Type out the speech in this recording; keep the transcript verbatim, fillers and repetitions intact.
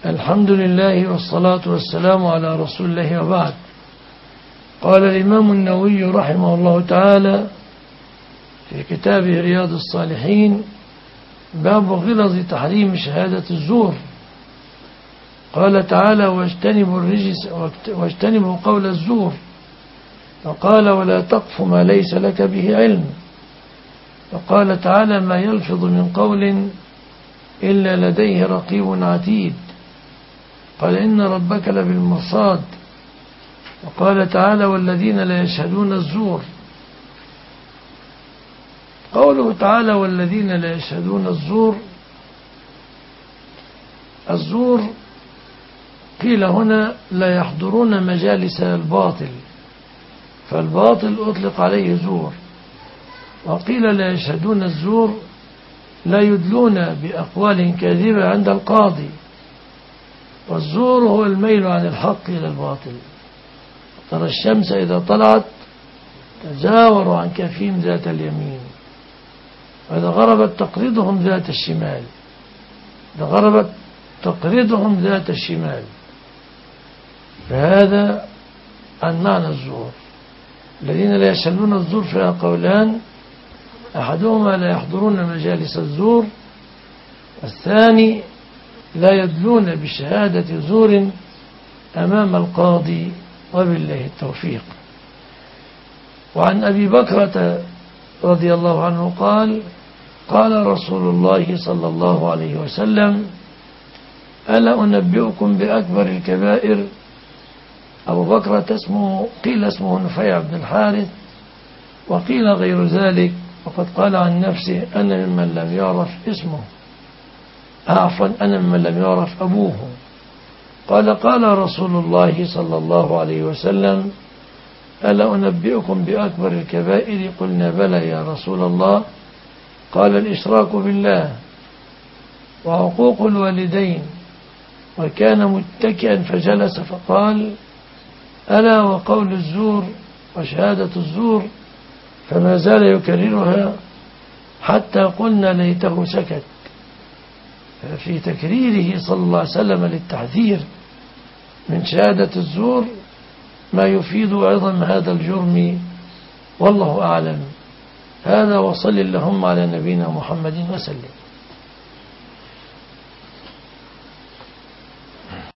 الحمد لله والصلاة والسلام على رسول الله وبعد. قال الإمام النووي رحمه الله تعالى في كتابه رياض الصالحين: باب غلظ تحريم شهادة الزور. قال تعالى: واجتنبوا الرجس واجتنبوا قول الزور. فقال: ولا تقف ما ليس لك به علم. فقال تعالى: ما يلفظ من قول إلا لديه رقيب عتيد. قال: إن ربك لبالمرصاد. وقال تعالى: والذين لا يشهدون الزور. قوله تعالى: والذين لا يشهدون الزور، الزور قيل هنا لا يحضرون مجالس الباطل، فالباطل أطلق عليه زور. وقيل لا يشهدون الزور لا يدلون بأقوال كاذبة عند القاضي. والزور هو الميل عن الحق إلى الباطل. ترى الشمس إذا طلعت تزاور عن كفهم ذات اليمين، وإذا غربت تقرضهم ذات الشمال. إذا غربت تقرضهم ذات الشمال. فهذا عن معنى الزور. الذين لا يشهدون الزور فيها قولان: أحدهما لا يحضرون مجالس الزور، الثاني لا يدلون بشهادة زور أمام القاضي، وبالله التوفيق. وعن أبي بكرة رضي الله عنه قال: قال رسول الله صلى الله عليه وسلم: ألا أنبئكم بأكبر الكبائر؟ أبو بكرة اسمه قيل اسمه نفيع بن الحارث، وقيل غير ذلك، وقد قال عن نفسه: أنا ممن لم يعرف اسمه، عفوا أنا ممن لم يعرف أبوه. قال: قال رسول الله صلى الله عليه وسلم: ألا أنبئكم بأكبر الكبائر؟ قلنا: بلى يا رسول الله. قال: الإشراك بالله، وعقوق الوالدين. وكان متكئا فجلس فقال: ألا وقول الزور وشهادة الزور. فما زال يكررها حتى قلنا ليته سكت. في تكريره صلى الله عليه وسلم للتحذير من شهادة الزور ما يفيد عظم هذا الجرم، والله أعلم. هذا، وصل اللهم على نبينا محمد وسلم.